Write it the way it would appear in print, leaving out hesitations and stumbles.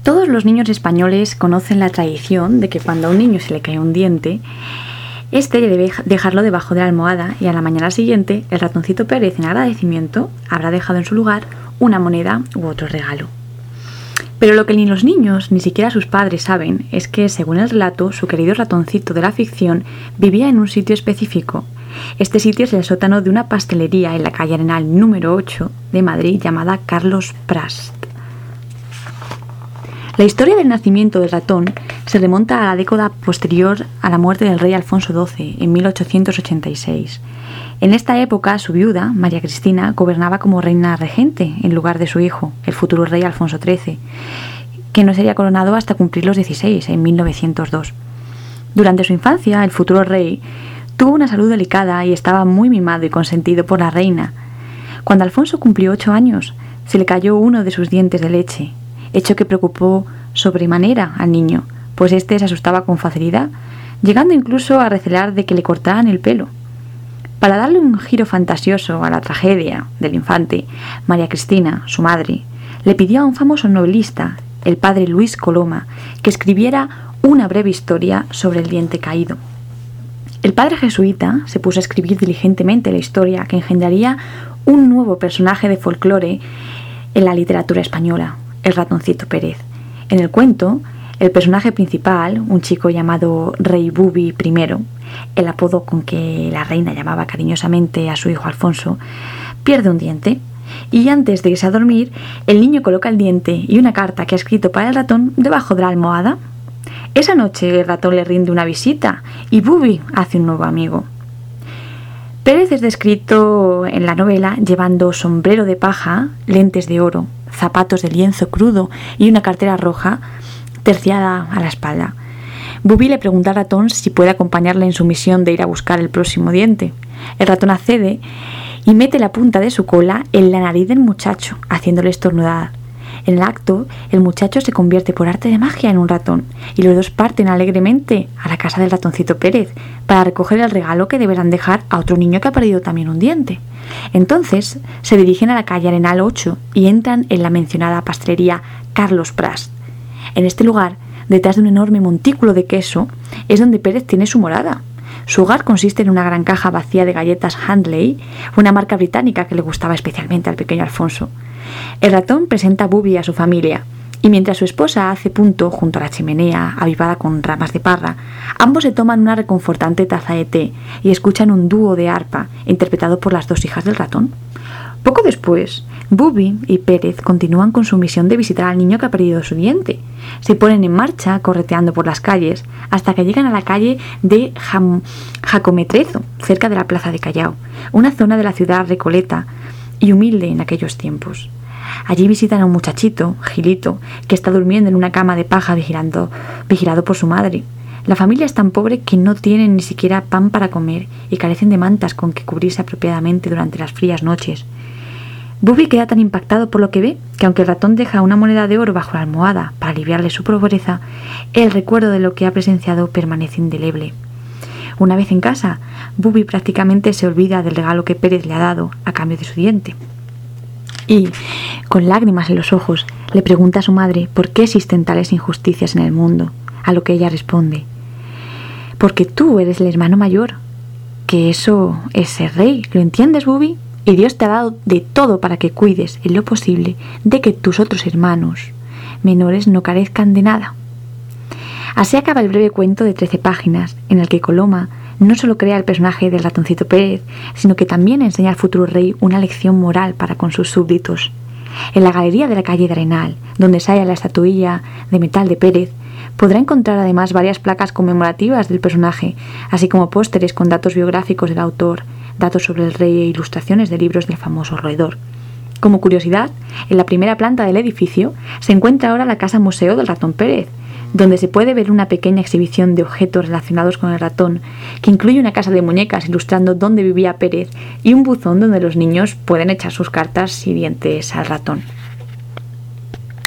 Todos los niños españoles conocen la tradición de que cuando a un niño se le cae un diente, este debe dejarlo debajo de la almohada y a la mañana siguiente el ratoncito Pérez, en agradecimiento, habrá dejado en su lugar una moneda u otro regalo. Pero lo que ni los niños ni siquiera sus padres saben es que, según el relato, su querido ratoncito de la ficción vivía en un sitio específico. Este sitio es el sótano de una pastelería en la calle Arenal número 8 de Madrid llamada Carlos Prast. La historia del nacimiento del ratón se remonta a la década posterior a la muerte del rey Alfonso XII, en 1886. En esta época, su viuda, María Cristina, gobernaba como reina regente en lugar de su hijo, el futuro rey Alfonso XIII, que no sería coronado hasta cumplir los 16, en 1902. Durante su infancia, el futuro rey tuvo una salud delicada y estaba muy mimado y consentido por la reina. Cuando Alfonso cumplió 8 años, se le cayó uno de sus dientes de leche, hecho que preocupó sobremanera al niño, pues éste se asustaba con facilidad, llegando incluso a recelar de que le cortaran el pelo. Para darle un giro fantasioso a la tragedia del infante, María Cristina, su madre, le pidió a un famoso novelista, el padre Luis Coloma, que escribiera una breve historia sobre el diente caído. El padre jesuita se puso a escribir diligentemente la historia que engendraría un nuevo personaje de folclore en la literatura española, el ratoncito Pérez. En el cuento, el personaje principal, un chico llamado Rey Bubi I, el apodo con que la reina llamaba cariñosamente a su hijo Alfonso, pierde un diente y antes de irse a dormir, el niño coloca el diente y una carta que ha escrito para el ratón debajo de la almohada. Esa noche el ratón le rinde una visita y Bubi hace un nuevo amigo. Pérez es descrito en la novela llevando sombrero de paja, lentes de oro, zapatos de lienzo crudo y una cartera roja terciada a la espalda. Bubi le pregunta al ratón si puede acompañarle en su misión de ir a buscar el próximo diente. El ratón accede y mete la punta de su cola en la nariz del muchacho, haciéndole estornudar. En el acto, el muchacho se convierte por arte de magia en un ratón y los dos parten alegremente a la casa del ratoncito Pérez para recoger el regalo que deberán dejar a otro niño que ha perdido también un diente. Entonces se dirigen a la calle Arenal 8 y entran en la mencionada pastelería Carlos Prast. En este lugar, detrás de un enorme montículo de queso, es donde Pérez tiene su morada. Su hogar consiste en una gran caja vacía de galletas Handley, una marca británica que le gustaba especialmente al pequeño Alfonso. El ratón presenta a Bubi a su familia, y mientras su esposa hace punto junto a la chimenea, avivada con ramas de parra, ambos se toman una reconfortante taza de té y escuchan un dúo de arpa, interpretado por las dos hijas del ratón. Poco después, Bubi y Pérez continúan con su misión de visitar al niño que ha perdido su diente. Se ponen en marcha, correteando por las calles, hasta que llegan a la calle de Jacometrezo, cerca de la plaza de Callao, una zona de la ciudad recoleta y humilde en aquellos tiempos. Allí visitan a un muchachito, Gilito, que está durmiendo en una cama de paja vigilado por su madre. La familia es tan pobre que no tienen ni siquiera pan para comer y carecen de mantas con que cubrirse apropiadamente durante las frías noches. Bubi queda tan impactado por lo que ve que aunque el ratón deja una moneda de oro bajo la almohada para aliviarle su pobreza, el recuerdo de lo que ha presenciado permanece indeleble. Una vez en casa, Bubi prácticamente se olvida del regalo que Pérez le ha dado a cambio de su diente. Y, con lágrimas en los ojos, le pregunta a su madre por qué existen tales injusticias en el mundo, a lo que ella responde: porque tú eres el hermano mayor, que eso es ser rey, ¿lo entiendes, Bubi? Y Dios te ha dado de todo para que cuides, en lo posible, de que tus otros hermanos menores no carezcan de nada. Así acaba el breve cuento de 13 páginas, en el que Coloma no solo crea el personaje del ratoncito Pérez, sino que también enseña al futuro rey una lección moral para con sus súbditos. En la galería de la calle de Arenal, donde se halla la estatuilla de metal de Pérez, podrá encontrar además varias placas conmemorativas del personaje, así como pósteres con datos biográficos del autor, datos sobre el rey e ilustraciones de libros del famoso roedor. Como curiosidad, en la primera planta del edificio se encuentra ahora la casa museo del ratón Pérez, donde se puede ver una pequeña exhibición de objetos relacionados con el ratón, que incluye una casa de muñecas ilustrando dónde vivía Pérez y un buzón donde los niños pueden echar sus cartas y dientes al ratón.